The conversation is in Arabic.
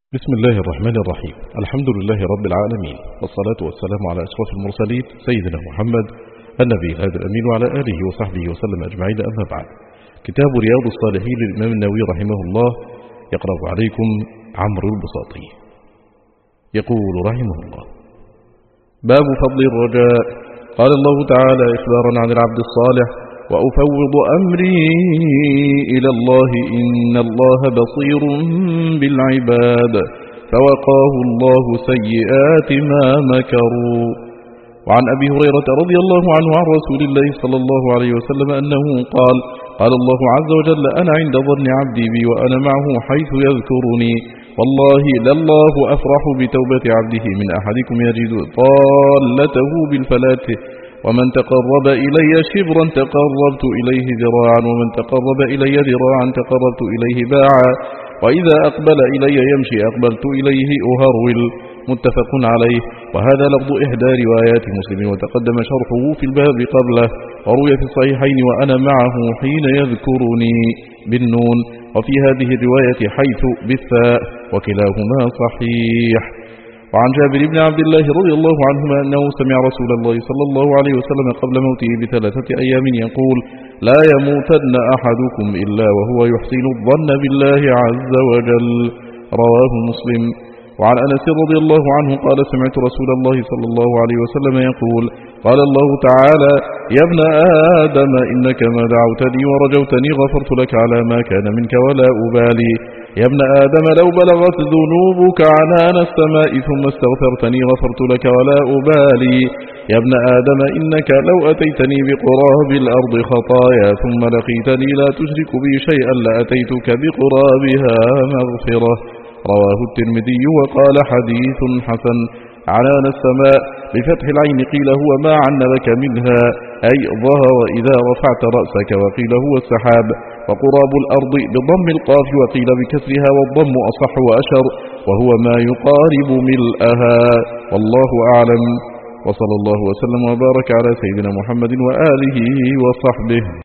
بسم الله الرحمن الرحيم. الحمد لله رب العالمين، والصلاة والسلام على أشرف المرسلين سيدنا محمد النبي الهادي الأمين وعلى آله وصحبه وسلم أجمعين. أما بعد، كتاب رياض الصالحين للإمام النووي رحمه الله، يقرأ عليكم عمرو البساطي. يقول رحمه الله: باب فضل الرجاء. قال الله تعالى إخبارا عن العبد الصالح: وأفوض أمري إلى الله إن الله بصير بالعباد، فوقاه الله سيئات ما مكروا. وعن أبي هريرة رضي الله عنه عن رسول الله صلى الله عليه وسلم أنه قال: قال الله عز وجل: أنا عند ظن عبدي بي وأنا معه حيث يذكرني، والله لله أفرح بتوبة عبده من أحدكم يجد طالته بالفلاة، ومن تقرب إلي شبرا تقربت إليه ذراعا، ومن تقرب إلي ذراعا تقربت إليه باعا، وإذا أقبل إلي يمشي أقبلت إليه أهرول. متفق عليه. وهذا لفظ إحدى روايات مسلم، وتقدم شرحه في الباب قبله، وروي في الصحيحين وأنا معه حين يذكرني بالنون، وفي هذه الرواية حيث بالثاء، وكلاهما صحيح. وعن جابر بن عبد الله رضي الله عنهما أنه سمع رسول الله صلى الله عليه وسلم قبل موته ب3 أيام يقول: لا يموتن أحدكم إلا وهو يحسن الظن بالله عز وجل. رواه مسلم. وعن أنس رضي الله عنه قال: سمعت رسول الله صلى الله عليه وسلم يقول: قال الله تعالى: يا ابن آدم إنك ما دعوتني ورجوتني غفرت لك على ما كان منك ولا أبالي. يا ابن آدم لو بلغت ذنوبك عنان السماء ثم استغفرتني غفرت لك ولا أبالي. يا ابن آدم إنك لو أتيتني بقراب الأرض خطايا ثم لقيتني لا تشرك بي شيئا لأتيتك بقرابها مغفرة. رواه الترمذي وقال: حديث حسن. عنان السماء بفتح العين قيل هو ما عنبك منها، أي ظهر إذا رفعت رأسك، وقيل هو السحاب. وقراب الأرض بضم القاف، وقيل بكسرها والضم أصح وأشر، وهو ما يقارب ملئها. والله أعلم، وصلى الله وسلم وبارك على سيدنا محمد وآله وصحبه.